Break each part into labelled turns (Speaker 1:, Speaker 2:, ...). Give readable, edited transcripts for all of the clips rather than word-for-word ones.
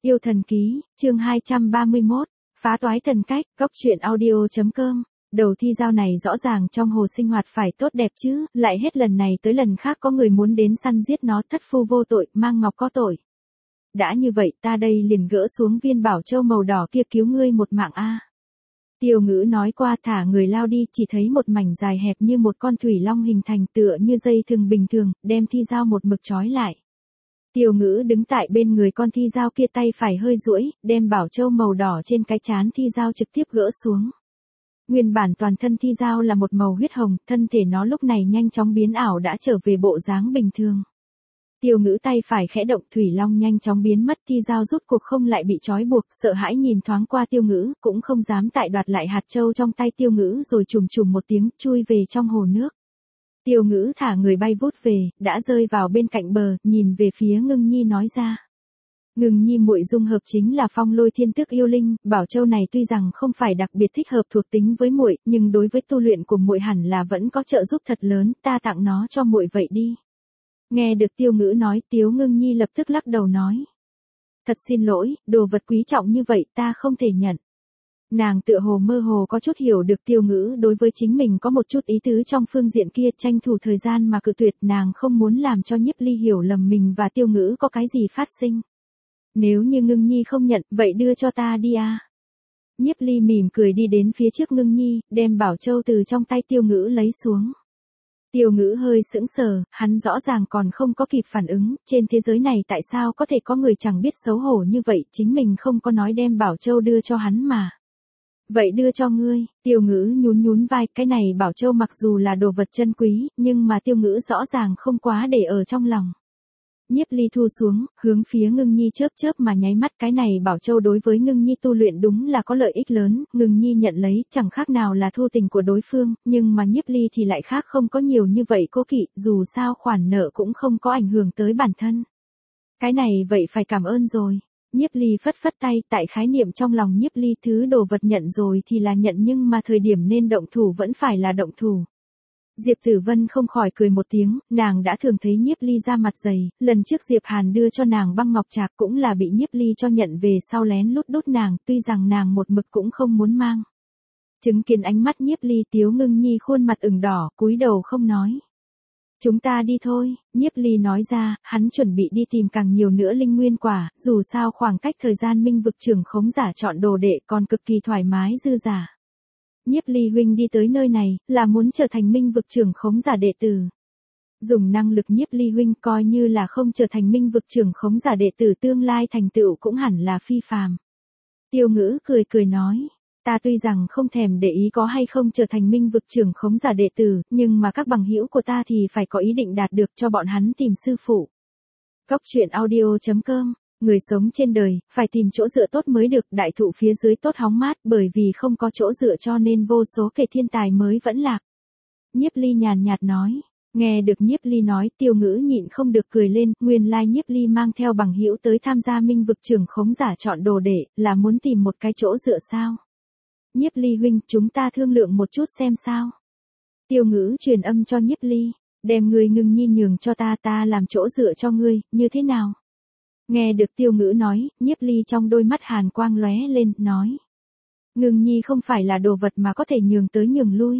Speaker 1: Yêu thần ký, chương 231, phá toái thần cách, góc truyện audio.com. Đầu thi giao này rõ ràng trong hồ sinh hoạt phải tốt đẹp chứ, lại hết lần này tới lần khác có người muốn đến săn giết nó, thất phu vô tội, mang ngọc có tội. Đã như vậy ta đây liền gỡ xuống viên bảo châu màu đỏ kia cứu ngươi một mạng a. Tiêu Ngữ nói qua thả người lao đi, chỉ thấy một mảnh dài hẹp như một con thủy long hình thành tựa như dây thừng bình thường, đem thi giao một mực trói lại. Tiêu Ngữ đứng tại bên người con thi giao kia, tay phải hơi duỗi, đem bảo châu màu đỏ trên cái trán thi giao trực tiếp gỡ xuống. Nguyên bản toàn thân thi giao là một màu huyết hồng, thân thể nó lúc này nhanh chóng biến ảo đã trở về bộ dáng bình thường. Tiêu Ngữ tay phải khẽ động, thủy long nhanh chóng biến mất, thi giao rút cuộc không lại bị trói buộc, sợ hãi nhìn thoáng qua Tiêu Ngữ, cũng không dám tại đoạt lại hạt châu trong tay Tiêu Ngữ, rồi trùm một tiếng chui về trong hồ nước. Tiêu Ngữ thả người bay vút về, đã rơi vào bên cạnh bờ, nhìn về phía Ngưng Nhi nói ra. Ngưng Nhi muội dung hợp chính là phong lôi thiên tước yêu linh, bảo châu này tuy rằng không phải đặc biệt thích hợp thuộc tính với muội, nhưng đối với tu luyện của muội hẳn là vẫn có trợ giúp thật lớn, ta tặng nó cho muội vậy đi. Nghe được Tiêu Ngữ nói, Tiếu Ngưng Nhi lập tức lắc đầu nói. Thật xin lỗi, đồ vật quý trọng như vậy ta không thể nhận. Nàng tựa hồ mơ hồ có chút hiểu được Tiêu Ngữ đối với chính mình có một chút ý tứ trong phương diện kia, tranh thủ thời gian mà cự tuyệt, nàng không muốn làm cho Nhiếp Ly hiểu lầm mình và Tiêu Ngữ có cái gì phát sinh. Nếu như Ngưng Nhi không nhận, vậy đưa cho ta đi a. Nhiếp Ly mỉm cười đi đến phía trước Ngưng Nhi, đem bảo châu từ trong tay Tiêu Ngữ lấy xuống. Tiêu Ngữ hơi sững sờ, hắn rõ ràng còn không có kịp phản ứng, trên thế giới này tại sao có thể có người chẳng biết xấu hổ như vậy, chính mình không có nói đem bảo châu đưa cho hắn mà. Vậy đưa cho ngươi, Tiêu Ngữ nhún vai, cái này bảo châu mặc dù là đồ vật chân quý, nhưng mà Tiêu Ngữ rõ ràng không quá để ở trong lòng. Nhiếp Ly thu xuống, hướng phía Ngưng Nhi chớp mà nháy mắt, cái này bảo châu đối với Ngưng Nhi tu luyện đúng là có lợi ích lớn, Ngưng Nhi nhận lấy, chẳng khác nào là thu tình của đối phương, nhưng mà Nhiếp Ly thì lại khác, không có nhiều như vậy cố kỵ, dù sao khoản nợ cũng không có ảnh hưởng tới bản thân. Cái này vậy phải cảm ơn rồi. Nhiếp Ly phất tay, tại khái niệm trong lòng Nhiếp Ly, thứ đồ vật nhận rồi thì là nhận, nhưng mà thời điểm nên động thủ vẫn phải là động thủ. Diệp Tử Vân không khỏi cười một tiếng, nàng đã thường thấy Nhiếp Ly ra mặt dày, lần trước Diệp Hàn đưa cho nàng băng ngọc trạc cũng là bị Nhiếp Ly cho nhận về sau lén lút đốt nàng, tuy rằng nàng một mực cũng không muốn mang. Chứng kiến ánh mắt Nhiếp Ly, Tiếu Ngưng Nhi khuôn mặt ửng đỏ, cúi đầu không nói. Chúng ta đi thôi, Nhiếp Ly nói ra, hắn chuẩn bị đi tìm càng nhiều nữa linh nguyên quả, dù sao khoảng cách thời gian minh vực trưởng khống giả chọn đồ đệ còn cực kỳ thoải mái dư giả. Nhiếp Ly huynh đi tới nơi này, là muốn trở thành minh vực trưởng khống giả đệ tử. Dùng năng lực Nhiếp Ly huynh coi như là không trở thành minh vực trưởng khống giả đệ tử, tương lai thành tựu cũng hẳn là phi phàm. Tiêu Ngữ cười nói, ta tuy rằng không thèm để ý có hay không trở thành minh vực trưởng khống giả đệ tử, nhưng mà các bằng hữu của ta thì phải có ý định đạt được, cho bọn hắn tìm sư phụ. Góc truyện audio.com. Người sống trên đời, phải tìm chỗ dựa tốt mới được, đại thụ phía dưới tốt hóng mát, bởi vì không có chỗ dựa cho nên vô số kẻ thiên tài mới vẫn lạc. Nhiếp Ly nhàn nhạt nói, nghe được Nhiếp Ly nói, Tiêu Ngữ nhịn không được cười lên, nguyên lai Nhiếp Ly mang theo bằng hữu tới tham gia minh vực trưởng khống giả chọn đồ đệ, là muốn tìm một cái chỗ dựa sao? Nhiếp Ly huynh, chúng ta thương lượng một chút xem sao? Tiêu Ngữ truyền âm cho Nhiếp Ly, đem ngươi Ngưng Nhi nhường cho ta làm chỗ dựa cho ngươi, như thế nào? Nghe được Tiêu Ngữ nói, Nhiếp Ly trong đôi mắt hàn quang lóe lên, nói. Ngưng Nhi không phải là đồ vật mà có thể nhường tới nhường lui.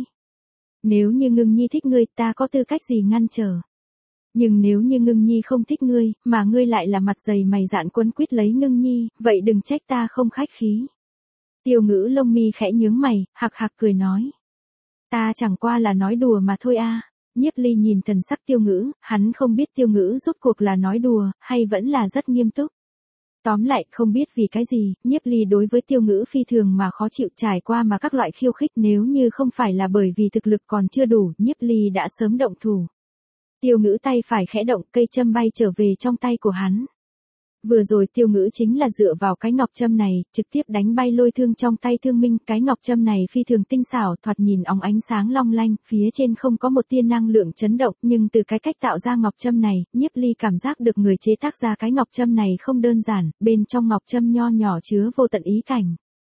Speaker 1: Nếu như Ngưng Nhi thích ngươi, ta có tư cách gì ngăn trở. Nhưng nếu như Ngưng Nhi không thích ngươi, mà ngươi lại là mặt dày mày dạn quấn quýt lấy Ngưng Nhi, vậy đừng trách ta không khách khí. Tiêu Ngữ lông mi khẽ nhướng mày, hạc cười nói. Ta chẳng qua là nói đùa mà thôi a. Nhiếp Ly nhìn thần sắc Tiêu Ngữ, hắn không biết Tiêu Ngữ rốt cuộc là nói đùa, hay vẫn là rất nghiêm túc. Tóm lại, không biết vì cái gì, Nhiếp Ly đối với Tiêu Ngữ phi thường mà khó chịu, trải qua mà các loại khiêu khích, nếu như không phải là bởi vì thực lực còn chưa đủ, Nhiếp Ly đã sớm động thủ. Tiêu Ngữ tay phải khẽ động, cây châm bay trở về trong tay của hắn. Vừa rồi Tiêu Ngữ chính là dựa vào cái ngọc châm này, trực tiếp đánh bay lôi thương trong tay Thương Minh, cái ngọc châm này phi thường tinh xảo, thoạt nhìn óng ánh sáng long lanh, phía trên không có một tia năng lượng chấn động, nhưng từ cái cách tạo ra ngọc châm này, Nhiếp Ly cảm giác được người chế tác ra cái ngọc châm này không đơn giản, bên trong ngọc châm nho nhỏ chứa vô tận ý cảnh.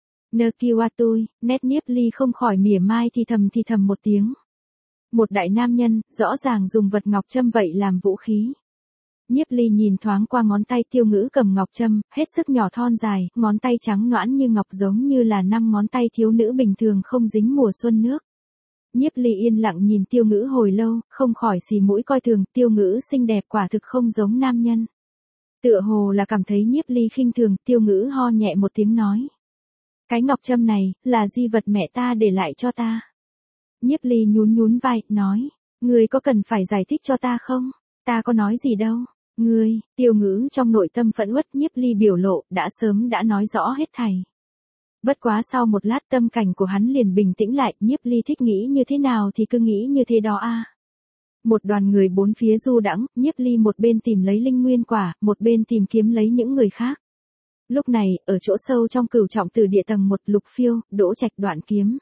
Speaker 1: Nơ Kiwatui, nét Nhiếp Ly không khỏi mỉa mai thì thầm một tiếng. Một đại nam nhân, rõ ràng dùng vật ngọc châm vậy làm vũ khí. Nhiếp Ly nhìn thoáng qua ngón tay Tiêu Ngữ cầm ngọc trâm, hết sức nhỏ thon dài, ngón tay trắng nõn như ngọc giống như là 5 ngón tay thiếu nữ bình thường không dính mùa xuân nước. Nhiếp Ly yên lặng nhìn Tiêu Ngữ hồi lâu, không khỏi xì mũi coi thường, Tiêu Ngữ xinh đẹp quả thực không giống nam nhân. Tựa hồ là cảm thấy Nhiếp Ly khinh thường, Tiêu Ngữ ho nhẹ một tiếng nói. Cái ngọc trâm này, là di vật mẹ ta để lại cho ta. Nhiếp Ly nhún nhún vai, nói, ngươi có cần phải giải thích cho ta không? Ta có nói gì đâu. Ngươi, Tiêu Ngữ trong nội tâm phẫn uất, Nhiếp Ly biểu lộ, đã sớm đã nói rõ hết thảy. Bất quá sau một lát tâm cảnh của hắn liền bình tĩnh lại, Nhiếp Ly thích nghĩ như thế nào thì cứ nghĩ như thế đó a. Một đoàn người bốn phía du đãng, Nhiếp Ly một bên tìm lấy linh nguyên quả, một bên tìm kiếm lấy những người khác. Lúc này, ở chỗ sâu trong Cửu Trọng Tử Địa tầng 1, Lục Phiêu, Đỗ Trạch, Đoạn Kiếm.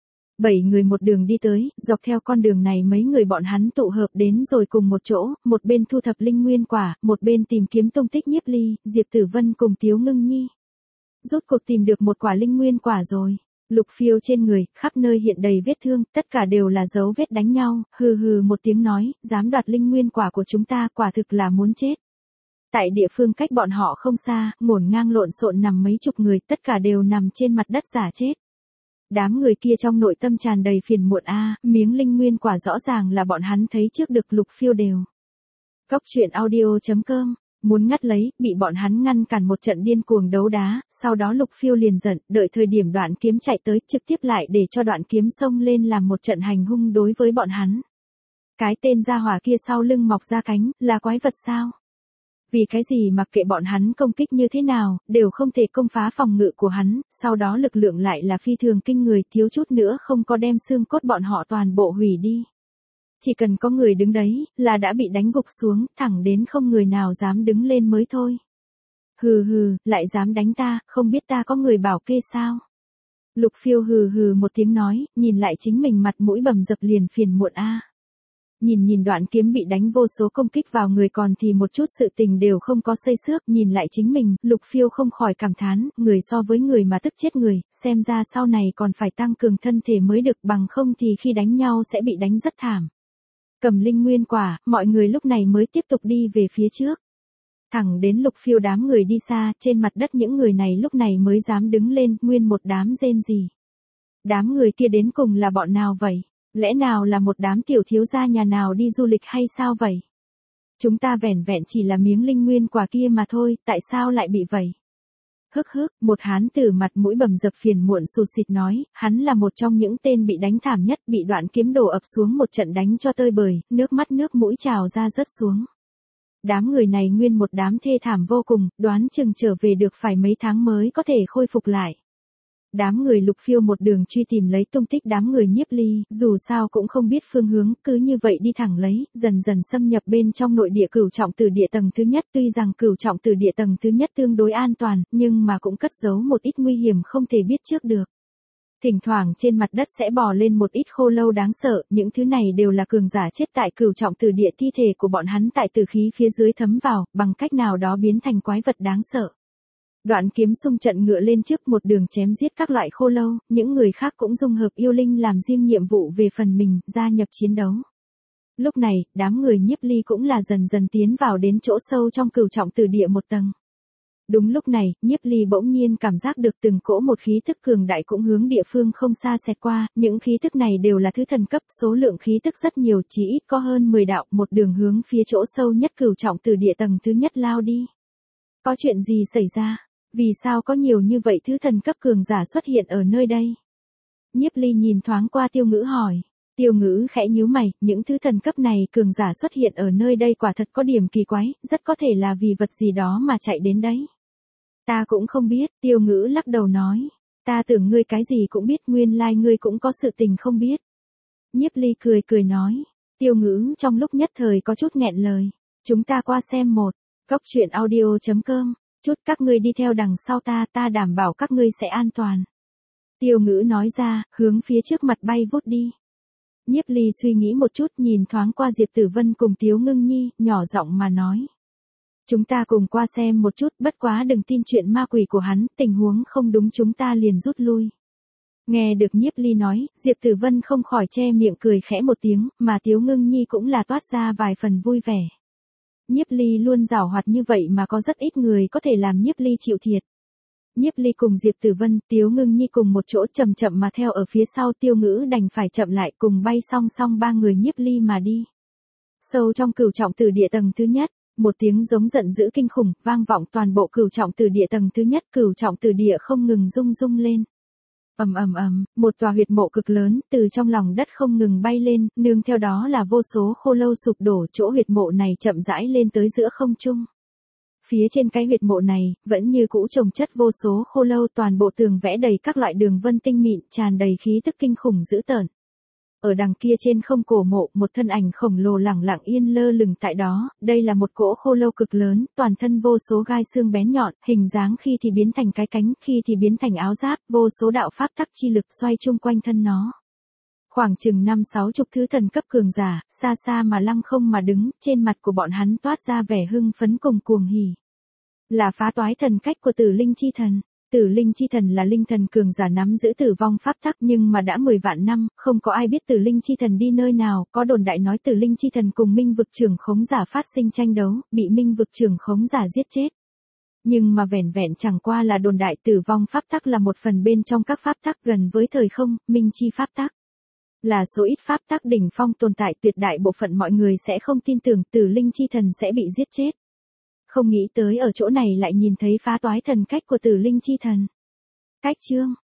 Speaker 1: 7 người một đường đi tới, dọc theo con đường này mấy người bọn hắn tụ hợp đến rồi cùng một chỗ, một bên thu thập linh nguyên quả, một bên tìm kiếm tung tích Nhiếp Ly, Diệp Tử Vân cùng Tiếu Ngưng Nhi. Rốt cuộc tìm được một quả linh nguyên quả rồi. Lục Phiêu trên người, khắp nơi hiện đầy vết thương, tất cả đều là dấu vết đánh nhau, hừ hừ một tiếng nói, dám đoạt linh nguyên quả của chúng ta, quả thực là muốn chết. Tại địa phương cách bọn họ không xa, ngổn ngang lộn xộn nằm mấy chục người, tất cả đều nằm trên mặt đất giả chết. Đám người kia trong nội tâm tràn đầy phiền muộn miếng linh nguyên quả rõ ràng là bọn hắn thấy trước được. Lục Phiêu đều. Cóc truyện audio.com, muốn ngắt lấy, bị bọn hắn ngăn cản một trận điên cuồng đấu đá, sau đó Lục Phiêu liền giận, đợi thời điểm Đoạn Kiếm chạy tới, trực tiếp lại để cho Đoạn Kiếm xông lên làm một trận hành hung đối với bọn hắn. Cái tên gia hỏa kia sau lưng mọc ra cánh, là quái vật sao? Vì cái gì mặc kệ bọn hắn công kích như thế nào, đều không thể công phá phòng ngự của hắn, sau đó lực lượng lại là phi thường kinh người, thiếu chút nữa không có đem xương cốt bọn họ toàn bộ hủy đi. Chỉ cần có người đứng đấy, là đã bị đánh gục xuống, thẳng đến không người nào dám đứng lên mới thôi. Hừ hừ, lại dám đánh ta, không biết ta có người bảo kê sao? Lục Phiêu hừ hừ một tiếng nói, nhìn lại chính mình mặt mũi bầm dập liền phiền muộn Nhìn Đoạn Kiếm bị đánh vô số công kích vào người còn thì một chút sự tình đều không có xây xước, nhìn lại chính mình, Lục Phiêu không khỏi cảm thán, người so với người mà tức chết người, xem ra sau này còn phải tăng cường thân thể mới được, bằng không thì khi đánh nhau sẽ bị đánh rất thảm. Cầm linh nguyên quả, mọi người lúc này mới tiếp tục đi về phía trước. Thẳng đến Lục Phiêu đám người đi xa, trên mặt đất những người này lúc này mới dám đứng lên, nguyên một đám rên rỉ. Đám người kia đến cùng là bọn nào vậy? Lẽ nào là một đám tiểu thiếu gia nhà nào đi du lịch hay sao vậy? Chúng ta vẻn vẹn chỉ là miếng linh nguyên quả kia mà thôi, tại sao lại bị vậy? Hức hức, một hán tử mặt mũi bầm dập phiền muộn sụt sịt nói, hắn là một trong những tên bị đánh thảm nhất, bị Đoạn Kiếm đổ ập xuống một trận đánh cho tơi bời, nước mắt nước mũi trào ra rớt xuống. Đám người này nguyên một đám thê thảm vô cùng, đoán chừng trở về được phải mấy tháng mới có thể khôi phục lại. Đám người Lục Phiêu một đường truy tìm lấy tung tích đám người Nhiếp Ly, dù sao cũng không biết phương hướng, cứ như vậy đi thẳng lấy, dần dần xâm nhập bên trong nội địa Cửu Trọng Tử Địa tầng thứ nhất, tuy rằng Cửu Trọng Tử Địa tầng thứ nhất tương đối an toàn, nhưng mà cũng cất giấu một ít nguy hiểm không thể biết trước được. Thỉnh thoảng trên mặt đất sẽ bò lên một ít khô lâu đáng sợ, những thứ này đều là cường giả chết tại Cửu Trọng Tử Địa, thi thể của bọn hắn tại tử khí phía dưới thấm vào, bằng cách nào đó biến thành quái vật đáng sợ. Đoạn Kiếm xung trận ngựa lên trước một đường chém giết các loại khô lâu, những người khác cũng dung hợp yêu linh làm riêng nhiệm vụ về phần mình, gia nhập chiến đấu. Lúc này, đám người Nhiếp Ly cũng là dần dần tiến vào đến chỗ sâu trong Cửu Trọng Tử Địa một tầng. Đúng lúc này, Nhiếp Ly bỗng nhiên cảm giác được từng cỗ một khí tức cường đại cũng hướng địa phương không xa xẹt qua, những khí tức này đều là thứ thần cấp, số lượng khí tức rất nhiều, chỉ ít có hơn 10 đạo, một đường hướng phía chỗ sâu nhất Cửu Trọng Tử Địa tầng thứ nhất lao đi. Có chuyện gì xảy ra? Vì sao có nhiều như vậy thứ thần cấp cường giả xuất hiện ở nơi đây? Nhiếp Ly nhìn thoáng qua Tiêu Ngữ hỏi. Tiêu Ngữ khẽ nhíu mày, những thứ thần cấp này cường giả xuất hiện ở nơi đây quả thật có điểm kỳ quái, rất có thể là vì vật gì đó mà chạy đến đấy. Ta cũng không biết, Tiêu Ngữ lắc đầu nói. Ta tưởng ngươi cái gì cũng biết, nguyên lai ngươi cũng có sự tình không biết. Nhiếp Ly cười cười nói. Tiêu Ngữ trong lúc nhất thời có chút nghẹn lời. Chúng ta qua xem một. Cóc truyện audio.com. Chút các ngươi đi theo đằng sau ta đảm bảo các ngươi sẽ an toàn. Tiêu Ngữ nói ra, hướng phía trước mặt bay vút đi. Nhiếp Ly suy nghĩ một chút, nhìn thoáng qua Diệp Tử Vân cùng Tiếu Ngưng Nhi, nhỏ giọng mà nói. Chúng ta cùng qua xem một chút, bất quá đừng tin chuyện ma quỷ của hắn, tình huống không đúng chúng ta liền rút lui. Nghe được Nhiếp Ly nói, Diệp Tử Vân không khỏi che miệng cười khẽ một tiếng, mà Tiếu Ngưng Nhi cũng là toát ra vài phần vui vẻ. Nhiếp Ly luôn giảo hoạt như vậy mà có rất ít người có thể làm Nhiếp Ly chịu thiệt. Nhiếp Ly cùng Diệp Tử Vân, Tiếu Ngưng Nhi cùng một chỗ chậm chậm mà theo ở phía sau, Tiêu Ngữ đành phải chậm lại, cùng bay song song ba người Nhiếp Ly mà đi. Sâu trong cửu trọng tử địa tầng thứ nhất, một tiếng giống giận dữ kinh khủng vang vọng toàn bộ cửu trọng tử địa tầng thứ nhất, cửu trọng tử địa không ngừng rung rung lên. Ầm ầm ầm, một tòa huyệt mộ cực lớn từ trong lòng đất không ngừng bay lên, nương theo đó là vô số khô lâu sụp đổ, chỗ huyệt mộ này chậm rãi lên tới giữa không trung. Phía trên cái huyệt mộ này, vẫn như cũ chồng chất vô số khô lâu, toàn bộ tường vẽ đầy các loại đường vân tinh mịn, tràn đầy khí tức kinh khủng dữ tợn. Ở đằng kia trên không cổ mộ, một thân ảnh khổng lồ lẳng lặng yên lơ lửng tại đó, đây là một cỗ khô lâu cực lớn, toàn thân vô số gai xương bén nhọn, hình dáng khi thì biến thành cái cánh, khi thì biến thành áo giáp, vô số đạo pháp tắc chi lực xoay chung quanh thân nó. Khoảng chừng 5-60 thứ thần cấp cường giả, xa xa mà lăng không mà đứng, trên mặt của bọn hắn toát ra vẻ hưng phấn cùng cuồng hỉ. Là phá toái thần cách của Tử Linh chi thần. Tử Linh chi thần là linh thần cường giả nắm giữ tử vong pháp tắc, nhưng mà đã 10 vạn năm, không có ai biết Tử Linh chi thần đi nơi nào, có đồn đại nói Tử Linh chi thần cùng Minh vực trưởng khống giả phát sinh tranh đấu, bị Minh vực trưởng khống giả giết chết. Nhưng mà vẻn vẹn chẳng qua là đồn đại, tử vong pháp tắc là một phần bên trong các pháp tắc gần với thời không, minh chi pháp tắc. Là số ít pháp tắc đỉnh phong tồn tại, tuyệt đại bộ phận mọi người sẽ không tin tưởng Tử Linh chi thần sẽ bị giết chết. Không nghĩ tới ở chỗ này lại nhìn thấy phá toái thần cách của Tử Linh chi thần. Cách chương